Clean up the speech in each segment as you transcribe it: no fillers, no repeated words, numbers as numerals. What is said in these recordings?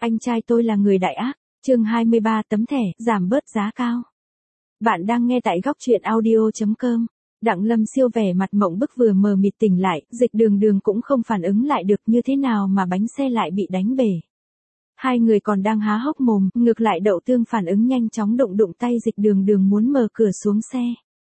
Anh trai tôi là người đại ác. Chương 23 tấm thẻ, giảm bớt giá cao. Bạn đang nghe tại góc truyện audio.com. Đặng Lâm Siêu vẻ mặt mộng bức vừa mờ mịt tỉnh lại, Dịch Đường Đường cũng không phản ứng lại được như thế nào mà bánh xe lại bị đánh bể. Hai người còn đang há hốc mồm, ngược lại Đậu Tương phản ứng nhanh chóng đụng tay Dịch Đường Đường muốn mở cửa xuống xe.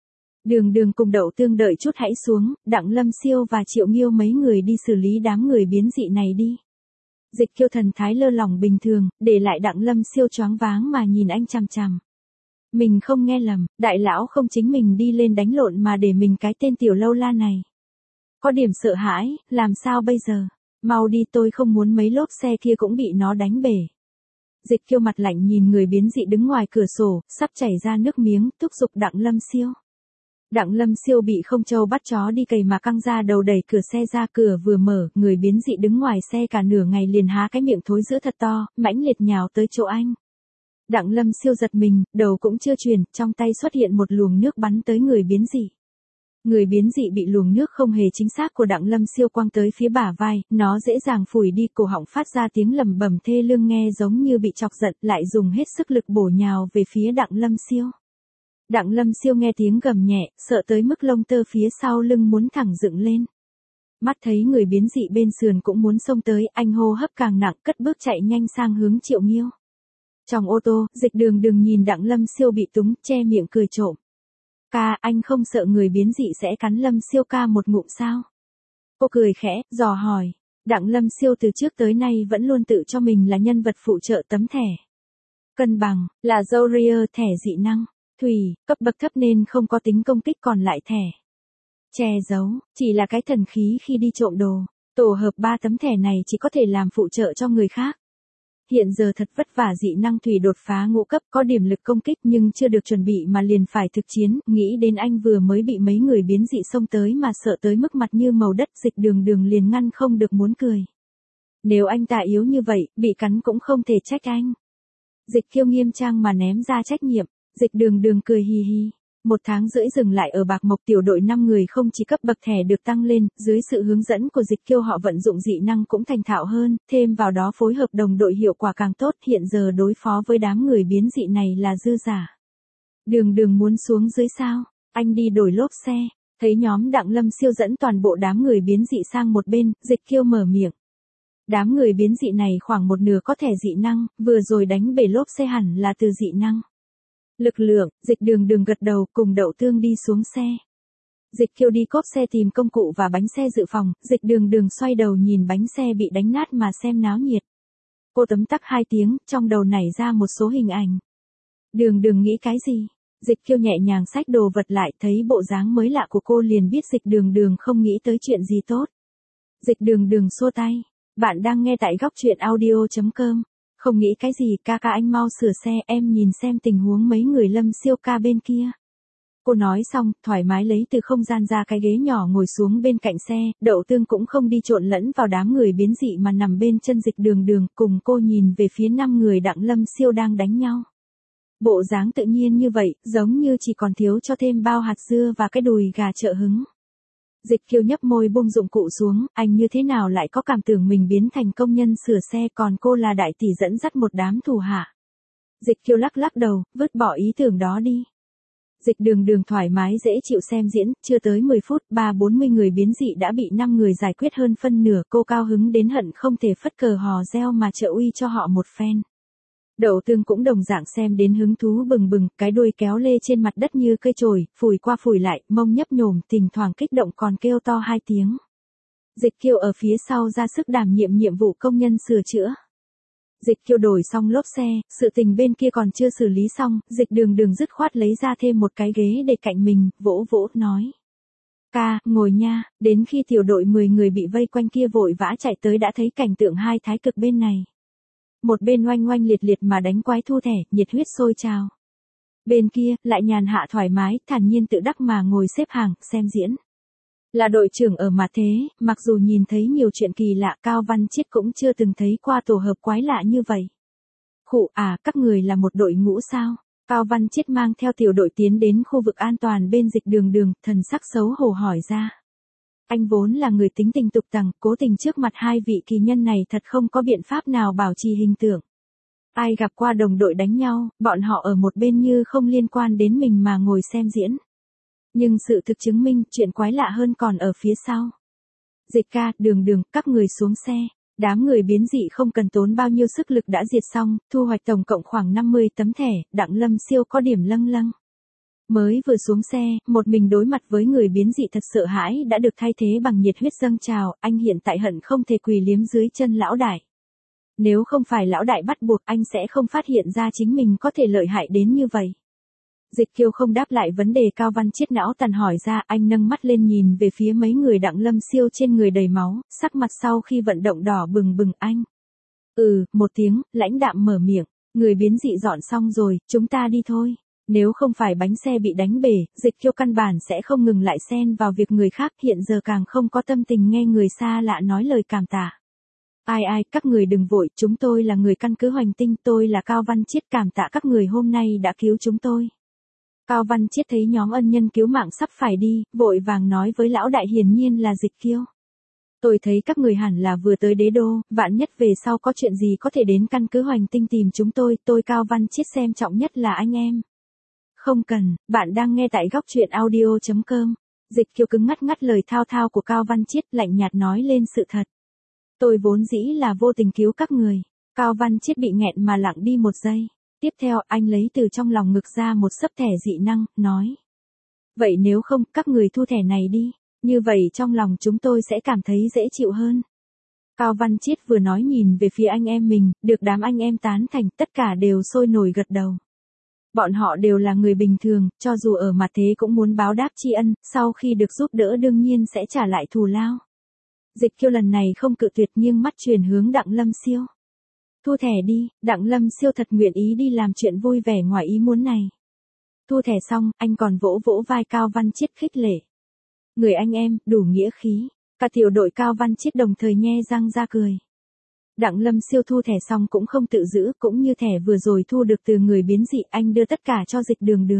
Đường Đường cùng Đậu Tương đợi chút hãy xuống, Đặng Lâm Siêu và Triệu Nghiêu mấy người đi xử lý đám người biến dị này đi. Dịch Kiêu thần thái lơ lỏng bình thường, để lại Đặng Lâm Siêu choáng váng mà nhìn anh chằm chằm. Mình không nghe lầm, đại lão không chính mình đi lên đánh lộn mà để mình cái tên tiểu lâu la này. Có điểm sợ hãi, làm sao bây giờ? Mau đi, tôi không muốn mấy lốp xe kia cũng bị nó đánh bể. Dịch Kiêu mặt lạnh nhìn người biến dị đứng ngoài cửa sổ, sắp chảy ra nước miếng, thúc giục Đặng Lâm Siêu. Đặng Lâm Siêu bị không trâu bắt chó đi cày mà căng ra đầu đẩy cửa xe ra, cửa vừa mở, người biến dị đứng ngoài xe cả nửa ngày liền há cái miệng thối giữa thật to, mãnh liệt nhào tới chỗ anh. Đặng Lâm Siêu giật mình, đầu cũng chưa chuyển, trong tay xuất hiện một luồng nước bắn tới người biến dị. Người biến dị bị luồng nước không hề chính xác của Đặng Lâm Siêu quăng tới phía bả vai, nó dễ dàng phủi đi, cổ họng phát ra tiếng lẩm bẩm thê lương nghe giống như bị chọc giận, lại dùng hết sức lực bổ nhào về phía Đặng Lâm Siêu. Đặng Lâm Siêu nghe tiếng gầm nhẹ, sợ tới mức lông tơ phía sau lưng muốn thẳng dựng lên. Mắt thấy người biến dị bên sườn cũng muốn xông tới, anh hô hấp càng nặng, cất bước chạy nhanh sang hướng Triệu Nghiêu. Trong ô tô, Dịch Đường Đường nhìn Đặng Lâm Siêu bị túng, che miệng cười trộm. Ca, anh không sợ người biến dị sẽ cắn Lâm Siêu ca một ngụm sao? Cô cười khẽ, dò hỏi. Đặng Lâm Siêu từ trước tới nay vẫn luôn tự cho mình là nhân vật phụ trợ tấm thẻ. Cân bằng, là Zourier thẻ dị năng. Thủy, cấp bậc thấp nên không có tính công kích, còn lại thẻ che giấu, chỉ là cái thần khí khi đi trộm đồ. Tổ hợp 3 tấm thẻ này chỉ có thể làm phụ trợ cho người khác. Hiện giờ thật vất vả dị năng Thủy đột phá ngũ cấp, có điểm lực công kích nhưng chưa được chuẩn bị mà liền phải thực chiến, nghĩ đến anh vừa mới bị mấy người biến dị xông tới mà sợ tới mức mặt như màu đất, Dịch Đường Đường liền ngăn không được muốn cười. Nếu anh ta yếu như vậy, bị cắn cũng không thể trách anh. Dịch Kiêu nghiêm trang mà ném ra trách nhiệm. Dịch Đường Đường cười hì hì. 1 tháng rưỡi dừng lại ở Bạc Mộc, tiểu đội 5 người không chỉ cấp bậc thẻ được tăng lên, dưới sự hướng dẫn của Dịch Kiêu họ vận dụng dị năng cũng thành thạo hơn, thêm vào đó phối hợp đồng đội hiệu quả càng tốt, hiện giờ đối phó với đám người biến dị này là dư giả. Đường Đường muốn xuống dưới sao? Anh đi đổi lốp xe. Thấy nhóm Đặng Lâm Siêu dẫn toàn bộ đám người biến dị sang một bên, Dịch Kiêu mở miệng. Đám người biến dị này khoảng một nửa có thẻ dị năng, vừa rồi đánh bể lốp xe hẳn là từ dị năng. Lực lượng, Dịch Đường Đường gật đầu, cùng Đậu Tương đi xuống xe. Dịch Kiêu đi cốp xe tìm công cụ và bánh xe dự phòng, Dịch Đường Đường xoay đầu nhìn bánh xe bị đánh nát mà xem náo nhiệt. Cô tấm tắc 2 tiếng, trong đầu nảy ra một số hình ảnh. Đường Đường nghĩ cái gì? Dịch Kiêu nhẹ nhàng xách đồ vật lại, thấy bộ dáng mới lạ của cô liền biết Dịch Đường Đường không nghĩ tới chuyện gì tốt. Dịch Đường Đường xua tay. Bạn đang nghe tại góc truyện audio.com. Không nghĩ cái gì, ca anh mau sửa xe, em nhìn xem tình huống mấy người Lâm Siêu ca bên kia. Cô nói xong, thoải mái lấy từ không gian ra cái ghế nhỏ ngồi xuống bên cạnh xe, Đậu Tương cũng không đi trộn lẫn vào đám người biến dị mà nằm bên chân Dịch Đường Đường, cùng cô nhìn về phía 5 người Đặng Lâm Siêu đang đánh nhau. Bộ dáng tự nhiên như vậy, giống như chỉ còn thiếu cho thêm bao hạt dưa và cái đùi gà trợ hứng. Dịch Kiêu nhấp môi buông dụng cụ xuống, anh như thế nào lại có cảm tưởng mình biến thành công nhân sửa xe, còn cô là đại tỷ dẫn dắt một đám thủ hạ. Dịch Kiêu lắc lắc đầu, vứt bỏ ý tưởng đó đi. Dịch Đường Đường thoải mái dễ chịu xem diễn, chưa tới 10 phút, 30-40 người biến dị đã bị 5 người giải quyết hơn phân nửa, cô cao hứng đến hận không thể phất cờ hò reo mà trợ uy cho họ một phen. Đậu Tương cũng đồng dạng xem đến hứng thú bừng bừng, cái đuôi kéo lê trên mặt đất như cây chổi, phủi qua phủi lại, mông nhấp nhổm, thỉnh thoảng kích động còn kêu to 2 tiếng. Dịch Kiêu ở phía sau ra sức đảm nhiệm vụ công nhân sửa chữa. Dịch Kiêu đổi xong lốp xe, sự tình bên kia còn chưa xử lý xong, Dịch Đường Đường dứt khoát lấy ra thêm một cái ghế để cạnh mình, vỗ vỗ nói. Ca, ngồi nha, đến khi tiểu đội 10 người bị vây quanh kia vội vã chạy tới đã thấy cảnh tượng hai thái cực bên này. Một bên oanh oanh liệt liệt mà đánh quái thu thẻ, nhiệt huyết sôi trào. Bên kia, lại nhàn hạ thoải mái, thản nhiên tự đắc mà ngồi xếp hàng, xem diễn. Là đội trưởng ở mà thế, mặc dù nhìn thấy nhiều chuyện kỳ lạ, Cao Văn Chiết cũng chưa từng thấy qua tổ hợp quái lạ như vậy. Khụ à, các người là một đội ngũ sao? Cao Văn Chiết mang theo tiểu đội tiến đến khu vực an toàn bên Dịch Đường Đường, thần sắc xấu hổ hỏi ra. Anh vốn là người tính tình tục tằng, cố tình trước mặt hai vị kỳ nhân này thật không có biện pháp nào bảo trì hình tượng. Ai gặp qua đồng đội đánh nhau, bọn họ ở một bên như không liên quan đến mình mà ngồi xem diễn. Nhưng sự thực chứng minh chuyện quái lạ hơn còn ở phía sau. Dịch ca, Đường, các người xuống xe. Đám người biến dị không cần tốn bao nhiêu sức lực đã diệt xong, thu hoạch tổng cộng khoảng 50 tấm thẻ, Đặng Lâm Siêu có điểm lâng lâng. Mới vừa xuống xe, một mình đối mặt với người biến dị thật sợ hãi đã được thay thế bằng nhiệt huyết dâng trào, anh hiện tại hận không thể quỳ liếm dưới chân lão đại. Nếu không phải lão đại bắt buộc anh sẽ không phát hiện ra chính mình có thể lợi hại đến như vậy. Dịch Kiêu không đáp lại vấn đề Cao Văn Chiết não tàn hỏi ra, anh nâng mắt lên nhìn về phía mấy người Đặng Lâm Siêu trên người đầy máu, sắc mặt sau khi vận động đỏ bừng bừng anh. Một tiếng, lãnh đạm mở miệng, người biến dị dọn xong rồi, chúng ta đi thôi. Nếu không phải bánh xe bị đánh bể, Dịch Kiêu căn bản sẽ không ngừng lại xen vào việc người khác, hiện giờ càng không có tâm tình nghe người xa lạ nói lời cảm tạ. Ai, các người đừng vội, chúng tôi là người căn cứ Hoành Tinh, tôi là Cao Văn Chiết, cảm tạ các người hôm nay đã cứu chúng tôi. Cao Văn Chiết thấy nhóm ân nhân cứu mạng sắp phải đi, vội vàng nói với lão đại, hiển nhiên là Dịch Kiêu. Tôi thấy các người hẳn là vừa tới đế đô, vạn nhất về sau có chuyện gì có thể đến căn cứ Hoành Tinh tìm chúng tôi Cao Văn Chiết xem trọng nhất là anh em. Không cần, bạn đang nghe tại góc truyện audio.com. Dịch Kiêu cứng ngắt lời thao thao của Cao Văn Chiết, lạnh nhạt nói lên sự thật. Tôi vốn dĩ là vô tình cứu các người. Cao Văn Chiết bị nghẹn mà lặng đi một giây. Tiếp theo anh lấy từ trong lòng ngực ra một xấp thẻ dị năng, nói. Vậy nếu không, các người thu thẻ này đi. Như vậy trong lòng chúng tôi sẽ cảm thấy dễ chịu hơn. Cao Văn Chiết vừa nói nhìn về phía anh em mình, được đám anh em tán thành, tất cả đều sôi nổi gật đầu. Bọn họ đều là người bình thường, cho dù ở mặt thế cũng muốn báo đáp tri ân, sau khi được giúp đỡ đương nhiên sẽ trả lại thù lao. Dịch Kiêu lần này không cự tuyệt nghiêng mắt truyền hướng Đặng Lâm Siêu. Thu thẻ đi, Đặng Lâm Siêu thật nguyện ý đi làm chuyện vui vẻ ngoài ý muốn này. Thu thẻ xong, anh còn vỗ vỗ vai Cao Văn Chiết khích lệ. Người anh em, đủ nghĩa khí. Cả tiểu đội Cao Văn Chiết đồng thời nhe răng ra cười. Đặng Lâm Siêu thu thẻ xong cũng không tự giữ, cũng như thẻ vừa rồi thu được từ người biến dị, anh đưa tất cả cho Dịch Đường.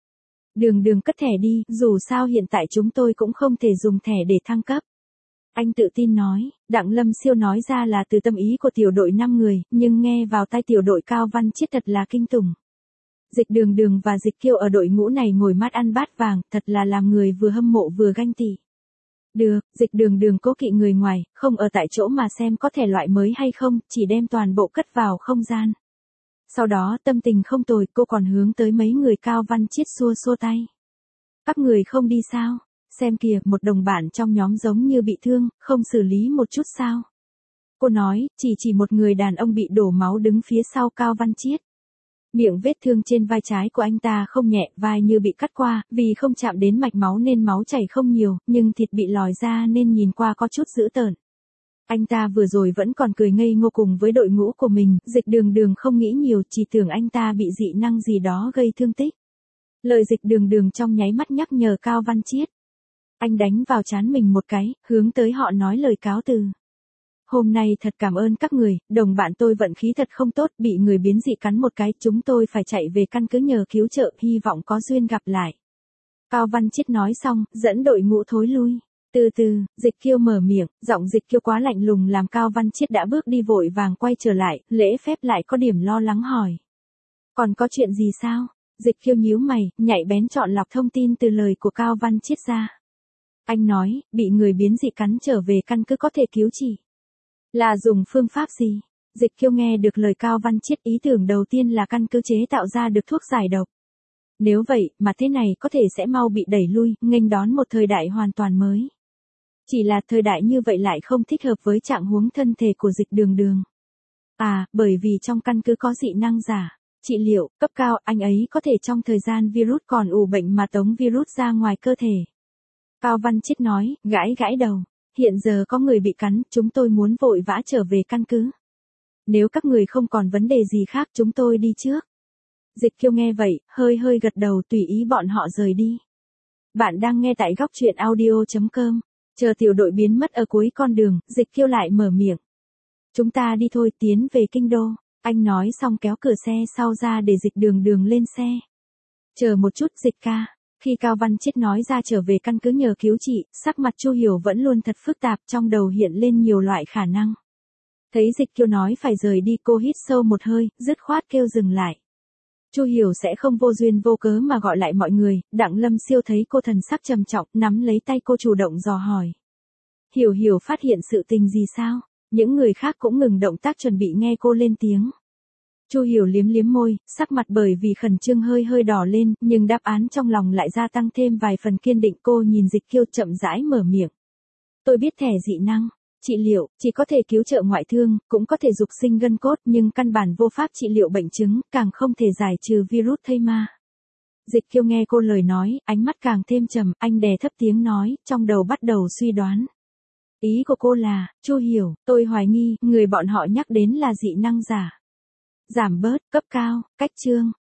Đường cất thẻ đi, dù sao hiện tại chúng tôi cũng không thể dùng thẻ để thăng cấp. Anh tự tin nói, Đặng Lâm Siêu nói ra là từ tâm ý của tiểu đội 5 người, nhưng nghe vào tai tiểu đội Cao Văn Chiết thật là kinh tủng. Dịch Đường và Dịch Kiêu ở đội ngũ này ngồi mát ăn bát vàng, thật là làm người vừa hâm mộ vừa ganh tị. Được, Dịch Đường cố kỵ người ngoài, không ở tại chỗ mà xem có thể loại mới hay không, chỉ đem toàn bộ cất vào không gian. Sau đó tâm tình không tồi, cô còn hướng tới mấy người Cao Văn Chiết xua tay. Các người không đi sao? Xem kìa, một đồng bạn trong nhóm giống như bị thương, không xử lý một chút sao? Cô nói, chỉ một người đàn ông bị đổ máu đứng phía sau Cao Văn Chiết. Miệng vết thương trên vai trái của anh ta không nhẹ, vai như bị cắt qua, vì không chạm đến mạch máu nên máu chảy không nhiều, nhưng thịt bị lòi ra nên nhìn qua có chút dữ tợn. Anh ta vừa rồi vẫn còn cười ngây ngô cùng với đội ngũ của mình, Dịch Đường không nghĩ nhiều, chỉ tưởng anh ta bị dị năng gì đó gây thương tích. Lời Dịch Đường trong nháy mắt nhắc nhở Cao Văn Chiết. Anh đánh vào trán mình một cái, hướng tới họ nói lời cáo từ. Hôm nay thật cảm ơn các người, đồng bạn tôi vận khí thật không tốt, bị người biến dị cắn một cái, chúng tôi phải chạy về căn cứ nhờ cứu trợ, hy vọng có duyên gặp lại. Cao Văn Chiết nói xong, dẫn đội ngũ thối lui. Từ từ, Dịch Kiêu mở miệng, giọng Dịch Kiêu quá lạnh lùng làm Cao Văn Chiết đã bước đi vội vàng quay trở lại, lễ phép lại có điểm lo lắng hỏi. Còn có chuyện gì sao? Dịch Kiêu nhíu mày, nhạy bén chọn lọc thông tin từ lời của Cao Văn Chiết ra. Anh nói, bị người biến dị cắn trở về căn cứ có thể cứu trị. Là dùng phương pháp gì? Dịch Kiêu nghe được lời Cao Văn Chiết, ý tưởng đầu tiên là căn cứ chế tạo ra được thuốc giải độc. Nếu vậy, mà thế này có thể sẽ mau bị đẩy lui, nghênh đón một thời đại hoàn toàn mới. Chỉ là thời đại như vậy lại không thích hợp với trạng huống thân thể của Dịch Đường. Bởi vì trong căn cứ có dị năng giả, trị liệu, cấp cao, anh ấy có thể trong thời gian virus còn ủ bệnh mà tống virus ra ngoài cơ thể. Cao Văn Chiết nói, gãi đầu. Hiện giờ có người bị cắn, chúng tôi muốn vội vã trở về căn cứ. Nếu các người không còn vấn đề gì khác chúng tôi đi trước. Dịch Kiêu nghe vậy, hơi gật đầu tùy ý bọn họ rời đi. Bạn đang nghe tại góc truyện audio.com. Chờ tiểu đội biến mất ở cuối con đường, Dịch Kiêu lại mở miệng. Chúng ta đi thôi, tiến về kinh đô. Anh nói xong kéo cửa xe sau ra để Dịch Đường lên xe. Chờ một chút Dịch ca. Khi Cao Văn Chiết nói ra trở về căn cứ nhờ cứu trị, sắc mặt Chu Hiểu vẫn luôn thật phức tạp, trong đầu hiện lên nhiều loại khả năng. Thấy Dịch Kiêu nói phải rời đi, cô hít sâu một hơi, dứt khoát kêu dừng lại. Chu Hiểu sẽ không vô duyên vô cớ mà gọi lại mọi người. Đặng Lâm Siêu thấy cô thần sắc trầm trọng, nắm lấy tay cô chủ động dò hỏi. Hiểu Hiểu phát hiện sự tình gì sao? Những người khác cũng ngừng động tác chuẩn bị nghe cô lên tiếng. Chu Hiểu liếm liếm môi, sắc mặt bởi vì khẩn trương hơi hơi đỏ lên, nhưng đáp án trong lòng lại gia tăng thêm vài phần kiên định. Cô nhìn Dịch Kiêu chậm rãi mở miệng. Tôi biết thẻ dị năng, trị liệu, chỉ có thể cứu trợ ngoại thương, cũng có thể dục sinh gân cốt, nhưng căn bản vô pháp trị liệu bệnh chứng, càng không thể giải trừ virus thây ma. Dịch Kiêu nghe cô lời nói, ánh mắt càng thêm trầm, anh đè thấp tiếng nói, trong đầu bắt đầu suy đoán. Ý của cô là, Chu Hiểu, tôi hoài nghi, người bọn họ nhắc đến là dị năng giả. Giảm bớt, cấp cao, cách chương.